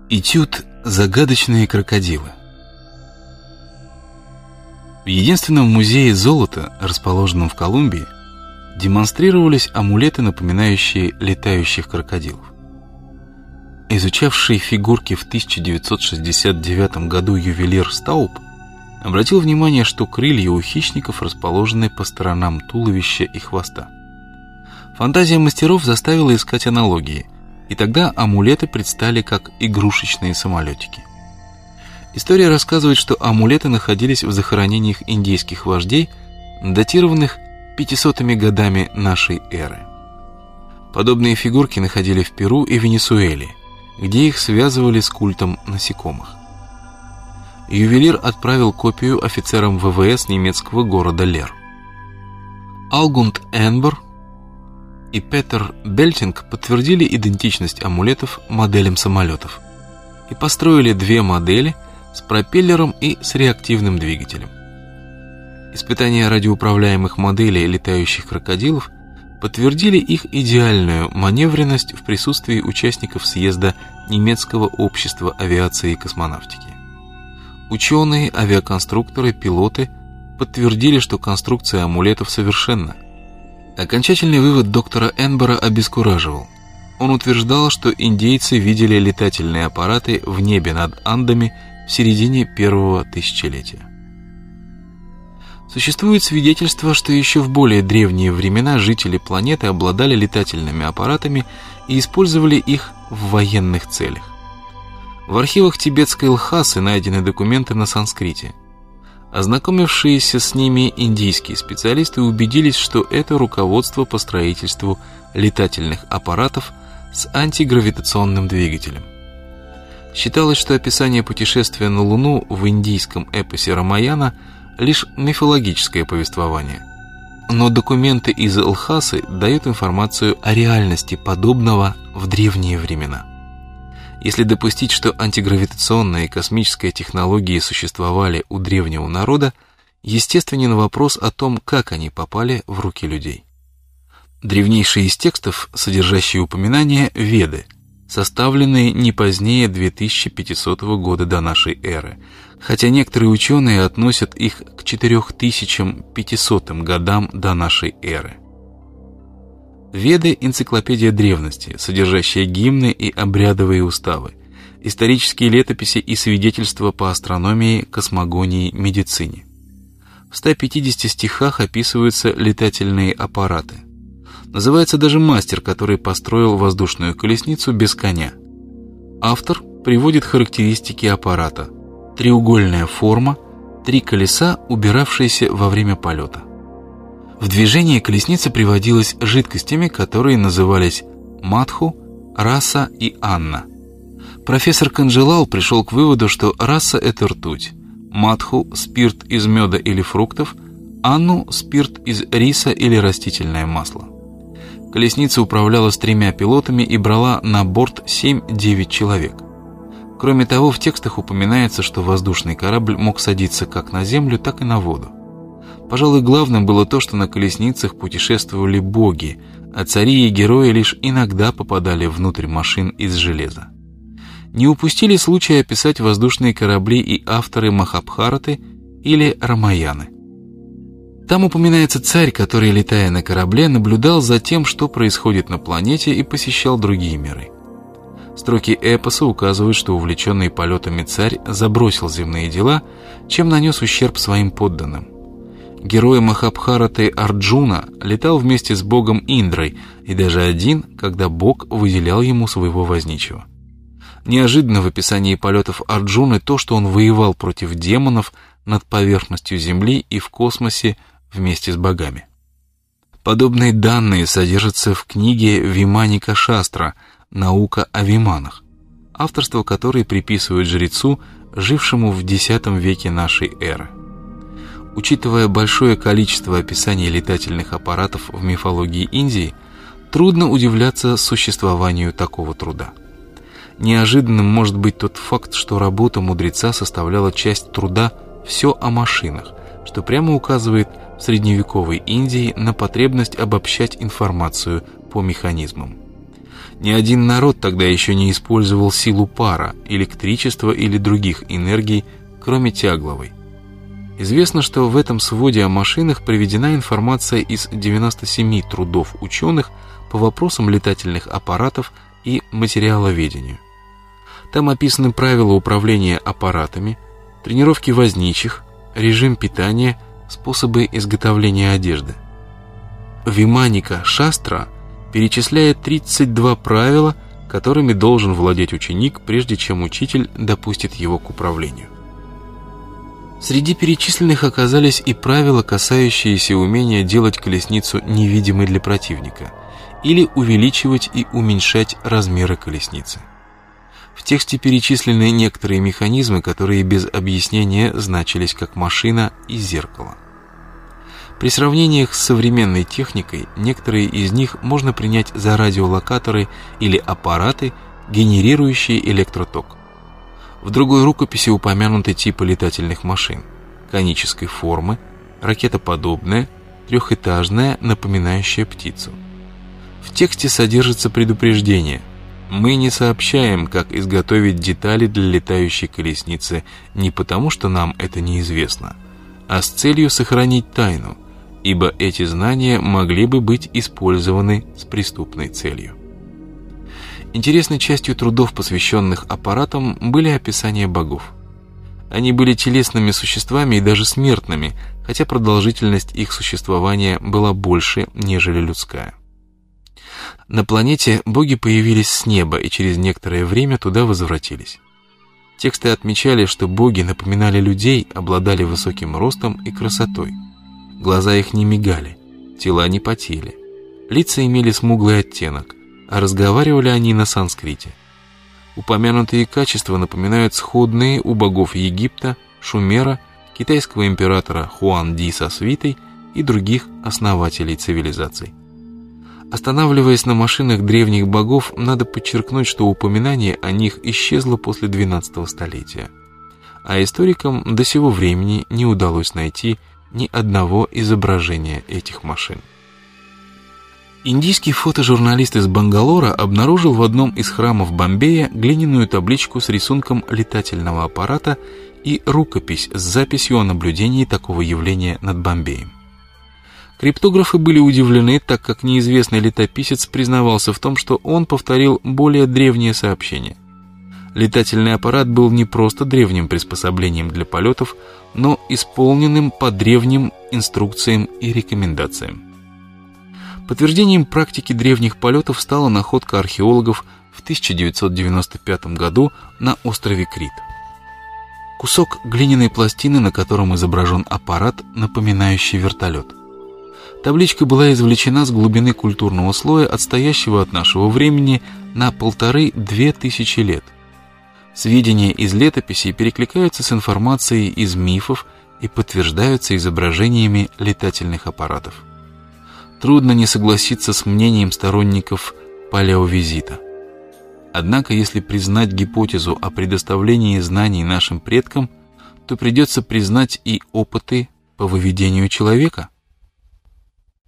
Этюд «Загадочные крокодилы». В единственном музее золота, расположенном в Колумбии, демонстрировались амулеты, напоминающие летающих крокодилов. Изучавший фигурки в 1969 году ювелир Стауб обратил внимание, что крылья у хищников расположены по сторонам туловища и хвоста. Фантазия мастеров заставила искать аналогии, и тогда амулеты предстали как игрушечные самолетики. История рассказывает, что амулеты находились в захоронениях индейских вождей, датированных 500-ми годами нашей эры. Подобные фигурки находили в Перу и Венесуэле, где их связывали с культом насекомых. Ювелир отправил копию офицерам ВВС немецкого города Лер. Алгунд Энбер и Петер Бельтинг подтвердили идентичность амулетов моделям самолетов и построили две модели с пропеллером и с реактивным двигателем. Испытания радиоуправляемых моделей летающих крокодилов подтвердили их идеальную маневренность в присутствии участников съезда немецкого общества авиации и космонавтики. Ученые, авиаконструкторы, пилоты подтвердили, что конструкция амулетов совершенна. Окончательный вывод доктора Энбера обескураживал. Он утверждал, что индейцы видели летательные аппараты в небе над Андами в середине первого тысячелетия. Существует свидетельство, что еще в более древние времена жители планеты обладали летательными аппаратами и использовали их в военных целях. В архивах тибетской Лхасы найдены документы на санскрите. Ознакомившиеся с ними индийские специалисты убедились, что это руководство по строительству летательных аппаратов с антигравитационным двигателем. Считалось, что описание путешествия на Луну в индийском эпосе Рамаяна лишь мифологическое повествование. Но документы из Лхасы дают информацию о реальности подобного в древние времена. Если допустить, что антигравитационная и космическая технологии существовали у древнего народа, естественен вопрос о том, как они попали в руки людей. Древнейшие из текстов, содержащие упоминания, Веды, составленные не позднее 2500 года до нашей эры, хотя некоторые ученые относят их к 4500 годам до нашей эры. Веды – энциклопедия древности, содержащая гимны и обрядовые уставы, исторические летописи и свидетельства по астрономии, космогонии, медицине. В 150 стихах описываются летательные аппараты. Называется даже мастер, который построил воздушную колесницу без коня. Автор приводит характеристики аппарата: треугольная форма, 3 колеса, убиравшиеся во время полета. В движение колесница приводилась жидкостями, которые назывались Мадху, Раса и Анна. Профессор Канджелал пришел к выводу, что Раса – это ртуть, Мадху – спирт из меда или фруктов, Анну – спирт из риса или растительное масло. Колесница управлялась 3 пилотами и брала на борт 7-9 человек. Кроме того, в текстах упоминается, что воздушный корабль мог садиться как на землю, так и на воду. Пожалуй, главным было то, что на колесницах путешествовали боги, а цари и герои лишь иногда попадали внутрь машин из железа. Не упустили случая описать воздушные корабли и авторы Махабхараты или Рамаяны. Там упоминается царь, который, летая на корабле, наблюдал за тем, что происходит на планете, и посещал другие миры. Строки эпоса указывают, что увлеченный полетами царь забросил земные дела, чем нанес ущерб своим подданным. Герой Махабхараты Арджуна летал вместе с богом Индрой, и даже один, когда бог выделял ему своего возничего. Неожиданно в описании полетов Арджуны то, что он воевал против демонов над поверхностью Земли и в космосе вместе с богами. Подобные данные содержатся в книге Виманика Шастра «Наука о виманах», авторство которой приписывают жрецу, жившему в X веке нашей эры. Учитывая большое количество описаний летательных аппаратов в мифологии Индии, трудно удивляться существованию такого труда. Неожиданным может быть тот факт, что работа мудреца составляла часть труда «Все о машинах», что прямо указывает в средневековой Индии на потребность обобщать информацию по механизмам. Ни один народ тогда еще не использовал силу пара, электричества или других энергий, кроме тягловой. Известно, что в этом своде о машинах приведена информация из 97 трудов ученых по вопросам летательных аппаратов и материаловедению. Там описаны правила управления аппаратами, тренировки возничих, режим питания, способы изготовления одежды. Виманика Шастра перечисляет 32 правила, которыми должен владеть ученик, прежде чем учитель допустит его к управлению. Среди перечисленных оказались и правила, касающиеся умения делать колесницу невидимой для противника или увеличивать и уменьшать размеры колесницы. В тексте перечислены некоторые механизмы, которые без объяснения значились как машина и зеркало. При сравнениях с современной техникой некоторые из них можно принять за радиолокаторы или аппараты, генерирующие электроток. В другой рукописи упомянуты типы летательных машин: конической формы, ракетоподобная, трехэтажная, напоминающая птицу. В тексте содержится предупреждение: мы не сообщаем, как изготовить детали для летающей колесницы не потому, что нам это неизвестно, а с целью сохранить тайну, ибо эти знания могли бы быть использованы с преступной целью. Интересной частью трудов, посвященных аппаратам, были описания богов. Они были телесными существами и даже смертными, хотя продолжительность их существования была больше, нежели людская. На планете боги появились с неба и через некоторое время туда возвратились. Тексты отмечали, что боги напоминали людей, обладали высоким ростом и красотой. Глаза их не мигали, тела не потели, лица имели смуглый оттенок, а разговаривали они на санскрите. Упомянутые качества напоминают сходные у богов Египта, Шумера, китайского императора Хуан Ди со свитой и других основателей цивилизаций. Останавливаясь на машинах древних богов, надо подчеркнуть, что упоминание о них исчезло после 12 столетия, а историкам до сего времени не удалось найти ни одного изображения этих машин. Индийский фотожурналист из Бангалора обнаружил в одном из храмов Бомбея глиняную табличку с рисунком летательного аппарата и рукопись с записью о наблюдении такого явления над Бомбеем. Криптографы были удивлены, так как неизвестный летописец признавался в том, что он повторил более древнее сообщение. Летательный аппарат был не просто древним приспособлением для полетов, но исполненным по древним инструкциям и рекомендациям. Подтверждением практики древних полетов стала находка археологов в 1995 году на острове Крит. Кусок глиняной пластины, на котором изображен аппарат, напоминающий вертолет. Табличка была извлечена с глубины культурного слоя, отстоящего от нашего времени на 1500–2000 лет. Сведения из летописей перекликаются с информацией из мифов и подтверждаются изображениями летательных аппаратов. Трудно не согласиться с мнением сторонников палеовизита. Однако, если признать гипотезу о предоставлении знаний нашим предкам, то придется признать и опыты по выведению человека.